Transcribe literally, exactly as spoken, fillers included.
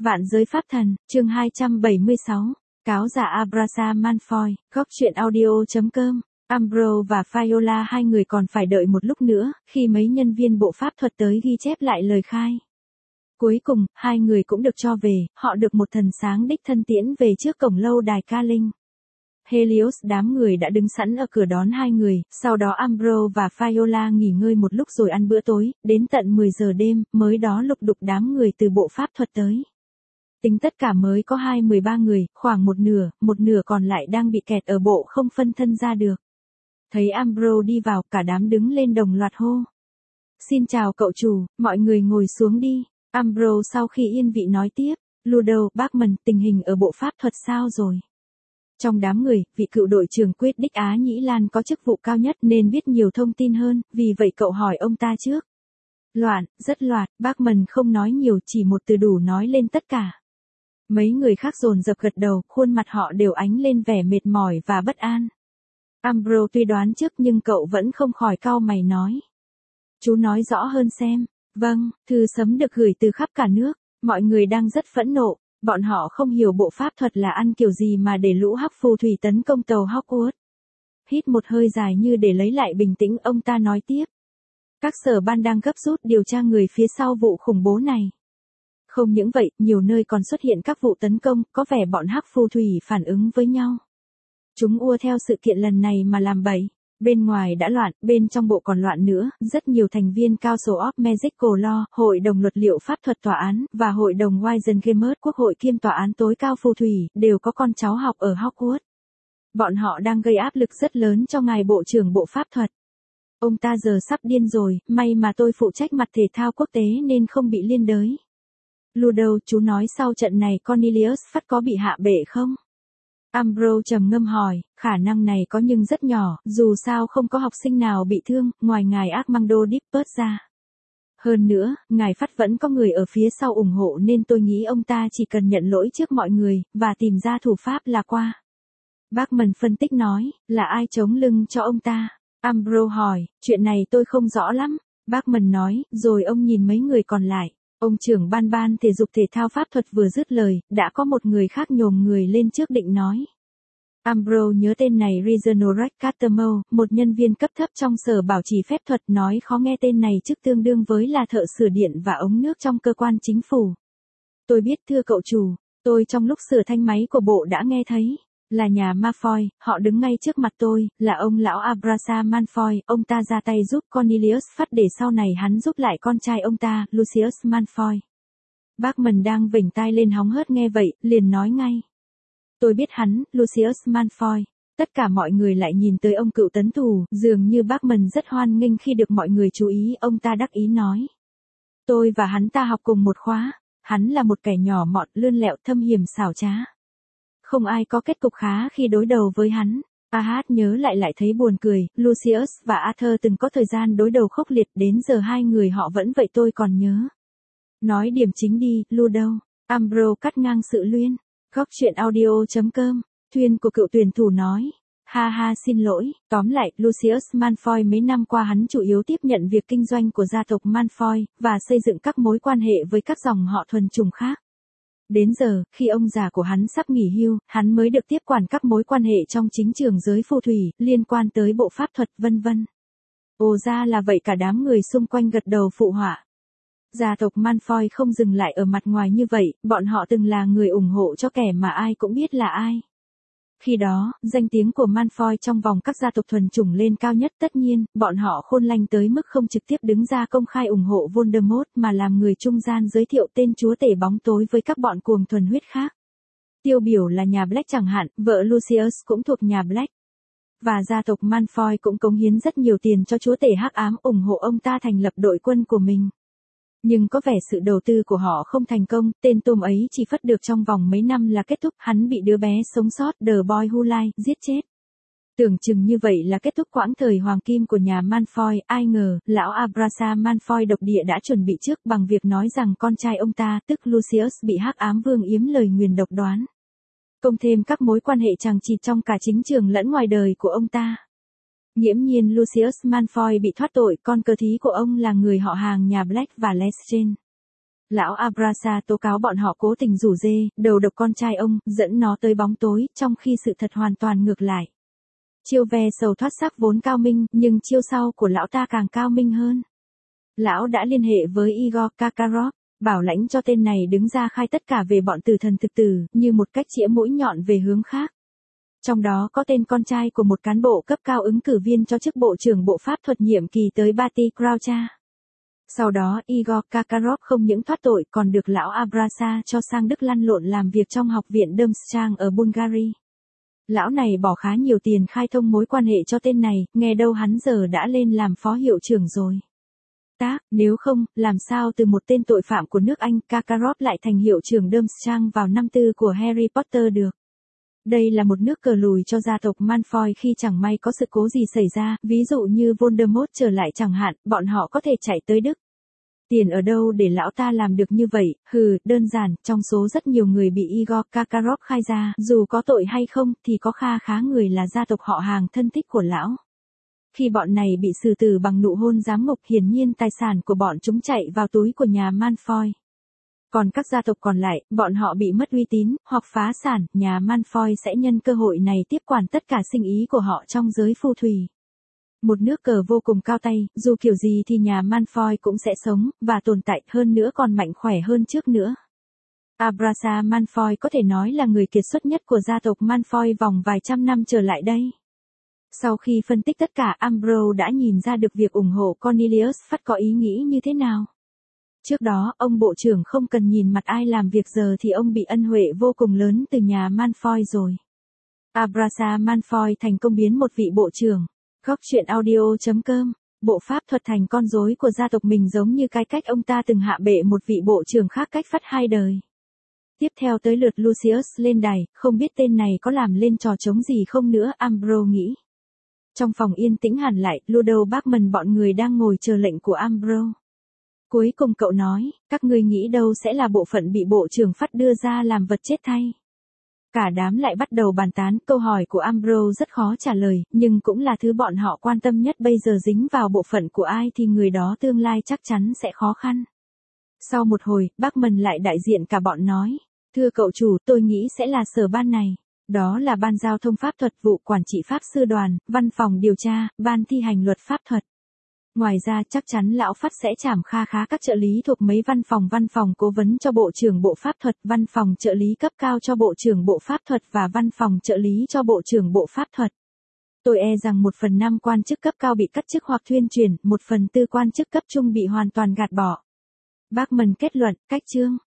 Vạn giới pháp thần, chương hai trăm bảy mươi sáu, cáo giả Abraxam Malfoy, góc truyện audio chấm com. Umbro và Viola hai người còn phải đợi một lúc nữa, khi mấy nhân viên bộ pháp thuật tới ghi chép lại lời khai. Cuối cùng, hai người cũng được cho về, họ được một thần sáng đích thân tiễn về trước cổng lâu đài Ca Linh. Helios đám người đã đứng sẵn ở cửa đón hai người, sau đó Umbro và Viola nghỉ ngơi một lúc rồi ăn bữa tối, đến tận mười giờ đêm, mới đó lục đục đám người từ bộ pháp thuật tới. Tính tất cả mới có hai mươi ba người, khoảng một nửa, một nửa còn lại đang bị kẹt ở bộ không phân thân ra được. Thấy Umbro đi vào, cả đám đứng lên đồng loạt hô. Xin chào cậu chủ, mọi người ngồi xuống đi. Umbro sau khi yên vị nói tiếp, Ludo, Bachman, tình hình ở bộ pháp thuật sao rồi? Trong đám người, vị cựu đội trưởng quyết đích Á Nhĩ Lan có chức vụ cao nhất nên biết nhiều thông tin hơn, vì vậy cậu hỏi ông ta trước. Loạn, rất loạn, Bachman không nói nhiều, chỉ một từ đủ nói lên tất cả. Mấy người khác dồn dập gật đầu, khuôn mặt họ đều ánh lên vẻ mệt mỏi và bất an. Umbro tuy đoán trước nhưng cậu vẫn không khỏi cau mày nói. Chú nói rõ hơn xem. Vâng, thư sấm được gửi từ khắp cả nước, mọi người đang rất phẫn nộ, bọn họ không hiểu bộ pháp thuật là ăn kiểu gì mà để lũ hắc phù thủy tấn công tàu Hogwarts. Hít một hơi dài như để lấy lại bình tĩnh, ông ta nói tiếp. Các sở ban đang gấp rút điều tra người phía sau vụ khủng bố này. Không những vậy, nhiều nơi còn xuất hiện các vụ tấn công, có vẻ bọn hắc phù thủy phản ứng với nhau. Chúng ùa theo sự kiện lần này mà làm bậy. Bên ngoài đã loạn, bên trong bộ còn loạn nữa, rất nhiều thành viên Council of Magical Law, Hội đồng luật liệu pháp thuật tòa án, và Hội đồng Wisengamot Quốc hội kiêm tòa án tối cao phù thủy, đều có con cháu học ở Hogwarts. Bọn họ đang gây áp lực rất lớn cho ngài bộ trưởng bộ pháp thuật. Ông ta giờ sắp điên rồi, may mà tôi phụ trách mặt thể thao quốc tế nên không bị liên đới. Ludo, chú nói sau trận này Cornelius Phát có bị hạ bệ không? Umbro trầm ngâm hỏi, khả năng này có nhưng rất nhỏ, dù sao không có học sinh nào bị thương, ngoài ngài Armando Dippert ra. Hơn nữa, ngài Phát vẫn có người ở phía sau ủng hộ nên tôi nghĩ ông ta chỉ cần nhận lỗi trước mọi người, và tìm ra thủ pháp là qua. Bachman phân tích nói, là ai chống lưng cho ông ta? Umbro hỏi, chuyện này tôi không rõ lắm. Bachman nói, rồi ông nhìn mấy người còn lại. Ông trưởng ban ban thể dục thể thao pháp thuật vừa dứt lời, đã có một người khác nhồm người lên trước định nói. Umbro nhớ tên này Reginald Cattermole, một nhân viên cấp thấp trong sở bảo trì phép thuật, nói khó nghe tên này chức tương đương với là thợ sửa điện và ống nước trong cơ quan chính phủ. Tôi biết thưa cậu chủ, tôi trong lúc sửa thanh máy của bộ đã nghe thấy. Là nhà Malfoy, họ đứng ngay trước mặt tôi, là ông lão Abraxam Malfoy, ông ta ra tay giúp Cornelius Phát để sau này hắn giúp lại con trai ông ta, Lucius Malfoy. Bachman đang vểnh tai lên hóng hớt nghe vậy, liền nói ngay. Tôi biết hắn, Lucius Malfoy. Tất cả mọi người lại nhìn tới ông cựu tấn thủ, dường như Bachman rất hoan nghênh khi được mọi người chú ý, ông ta đắc ý nói. Tôi và hắn ta học cùng một khóa, hắn là một kẻ nhỏ mọn, lươn lẹo, thâm hiểm xảo trá. Không ai có kết cục khá khi đối đầu với hắn. Ahad nhớ lại lại thấy buồn cười, Lucius và Arthur từng có thời gian đối đầu khốc liệt, đến giờ hai người họ vẫn vậy tôi còn nhớ. Nói điểm chính đi, Ludo. Umbro cắt ngang sự luyên. Góc truyện audio chấm com. Thuyền của cựu tuyển thủ nói. Ha ha xin lỗi, tóm lại, Lucius Malfoy mấy năm qua hắn chủ yếu tiếp nhận việc kinh doanh của gia tộc Malfoy, và xây dựng các mối quan hệ với các dòng họ thuần chủng khác. Đến giờ, khi ông già của hắn sắp nghỉ hưu, hắn mới được tiếp quản các mối quan hệ trong chính trường giới phù thủy, liên quan tới bộ pháp thuật vân vân. Ồ ra là vậy, cả đám người xung quanh gật đầu phụ họa. Gia tộc Malfoy không dừng lại ở mặt ngoài như vậy, bọn họ từng là người ủng hộ cho kẻ mà ai cũng biết là ai. Khi đó, danh tiếng của Malfoy trong vòng các gia tộc thuần chủng lên cao nhất, tất nhiên, bọn họ khôn lanh tới mức không trực tiếp đứng ra công khai ủng hộ Voldemort mà làm người trung gian giới thiệu tên chúa tể bóng tối với các bọn cuồng thuần huyết khác. Tiêu biểu là nhà Black chẳng hạn, vợ Lucius cũng thuộc nhà Black. Và gia tộc Malfoy cũng cống hiến rất nhiều tiền cho chúa tể hắc ám, ủng hộ ông ta thành lập đội quân của mình. Nhưng có vẻ sự đầu tư của họ không thành công, tên tôm ấy chỉ phất được trong vòng mấy năm là kết thúc, hắn bị đứa bé sống sót The Boy Who Lied giết chết. Tưởng chừng như vậy là kết thúc quãng thời hoàng kim của nhà Malfoy, ai ngờ, lão Abraxam Malfoy độc địa đã chuẩn bị trước bằng việc nói rằng con trai ông ta, tức Lucius bị hắc ám vương yếm lời nguyền độc đoán. Cộng thêm các mối quan hệ chằng chịt trong cả chính trường lẫn ngoài đời của ông ta. Nghiễm nhiên Lucius Malfoy bị thoát tội, con cờ thí của ông là người họ hàng nhà Black và Lestrange. Lão Abrasa tố cáo bọn họ cố tình rủ dê, đầu độc con trai ông, dẫn nó tới bóng tối, trong khi sự thật hoàn toàn ngược lại. Chiêu ve sầu thoát xác vốn cao minh, nhưng chiêu sau của lão ta càng cao minh hơn. Lão đã liên hệ với Igor Kakarov, bảo lãnh cho tên này đứng ra khai tất cả về bọn tử thần thực tử, như một cách chĩa mũi nhọn về hướng khác. Trong đó có tên con trai của một cán bộ cấp cao ứng cử viên cho chức Bộ trưởng Bộ Pháp thuật nhiệm kỳ tới Bati Kraucha. Sau đó Igor Kakarov không những thoát tội còn được lão Abrasa cho sang Đức lăn lộn làm việc trong học viện Durmstrang ở Bulgaria. Lão này bỏ khá nhiều tiền khai thông mối quan hệ cho tên này, nghe đâu hắn giờ đã lên làm phó hiệu trưởng rồi. Tác, nếu không, làm sao từ một tên tội phạm của nước Anh Kakarov lại thành hiệu trưởng Durmstrang vào năm tư của Harry Potter được. Đây là một nước cờ lùi cho gia tộc Malfoy khi chẳng may có sự cố gì xảy ra, ví dụ như Voldemort trở lại chẳng hạn, bọn họ có thể chạy tới Đức. Tiền ở đâu để lão ta làm được như vậy, hừ, đơn giản, trong số rất nhiều người bị Igor Kakarov khai ra, dù có tội hay không, thì có kha khá người là gia tộc họ hàng thân thích của lão. Khi bọn này bị xử tử bằng nụ hôn giám ngục, hiển nhiên tài sản của bọn chúng chạy vào túi của nhà Malfoy. Còn các gia tộc còn lại, bọn họ bị mất uy tín, hoặc phá sản, nhà Malfoy sẽ nhân cơ hội này tiếp quản tất cả sinh ý của họ trong giới phù thủy. Một nước cờ vô cùng cao tay, dù kiểu gì thì nhà Malfoy cũng sẽ sống, và tồn tại hơn nữa còn mạnh khỏe hơn trước nữa. Abrasa Malfoy có thể nói là người kiệt xuất nhất của gia tộc Malfoy vòng vài trăm năm trở lại đây. Sau khi phân tích tất cả, Umbro đã nhìn ra được việc ủng hộ Cornelius Fudge có ý nghĩ như thế nào. Trước đó, ông bộ trưởng không cần nhìn mặt ai làm việc, giờ thì ông bị ân huệ vô cùng lớn từ nhà Malfoy rồi. Abrasa Malfoy thành công biến một vị bộ trưởng. Góc truyện audio chấm com. Bộ pháp thuật thành con rối của gia tộc mình giống như cái cách ông ta từng hạ bệ một vị bộ trưởng khác cách Fudge hai đời. Tiếp theo tới lượt Lucius lên đài, không biết tên này có làm lên trò trống gì không nữa, Umbro nghĩ. Trong phòng yên tĩnh hẳn lại, Ludo Bachman bọn người đang ngồi chờ lệnh của Umbro. Cuối cùng cậu nói, các ngươi nghĩ đâu sẽ là bộ phận bị bộ trưởng Fudge đưa ra làm vật chết thay. Cả đám lại bắt đầu bàn tán, câu hỏi của Umbro rất khó trả lời, nhưng cũng là thứ bọn họ quan tâm nhất, bây giờ dính vào bộ phận của ai thì người đó tương lai chắc chắn sẽ khó khăn. Sau một hồi, Bachman lại đại diện cả bọn nói, thưa cậu chủ, tôi nghĩ sẽ là sở ban này. Đó là ban giao thông pháp thuật, vụ quản trị pháp sư đoàn, văn phòng điều tra, ban thi hành luật pháp thuật. Ngoài ra chắc chắn lão Fudge sẽ trảm kha khá các trợ lý thuộc mấy văn phòng, văn phòng cố vấn cho bộ trưởng bộ pháp thuật, văn phòng trợ lý cấp cao cho bộ trưởng bộ pháp thuật và văn phòng trợ lý cho bộ trưởng bộ pháp thuật. Tôi e rằng một phần năm quan chức cấp cao bị cắt chức hoặc thuyên chuyển, một phần tư quan chức cấp trung bị hoàn toàn gạt bỏ. Bachman kết luận, cách chương.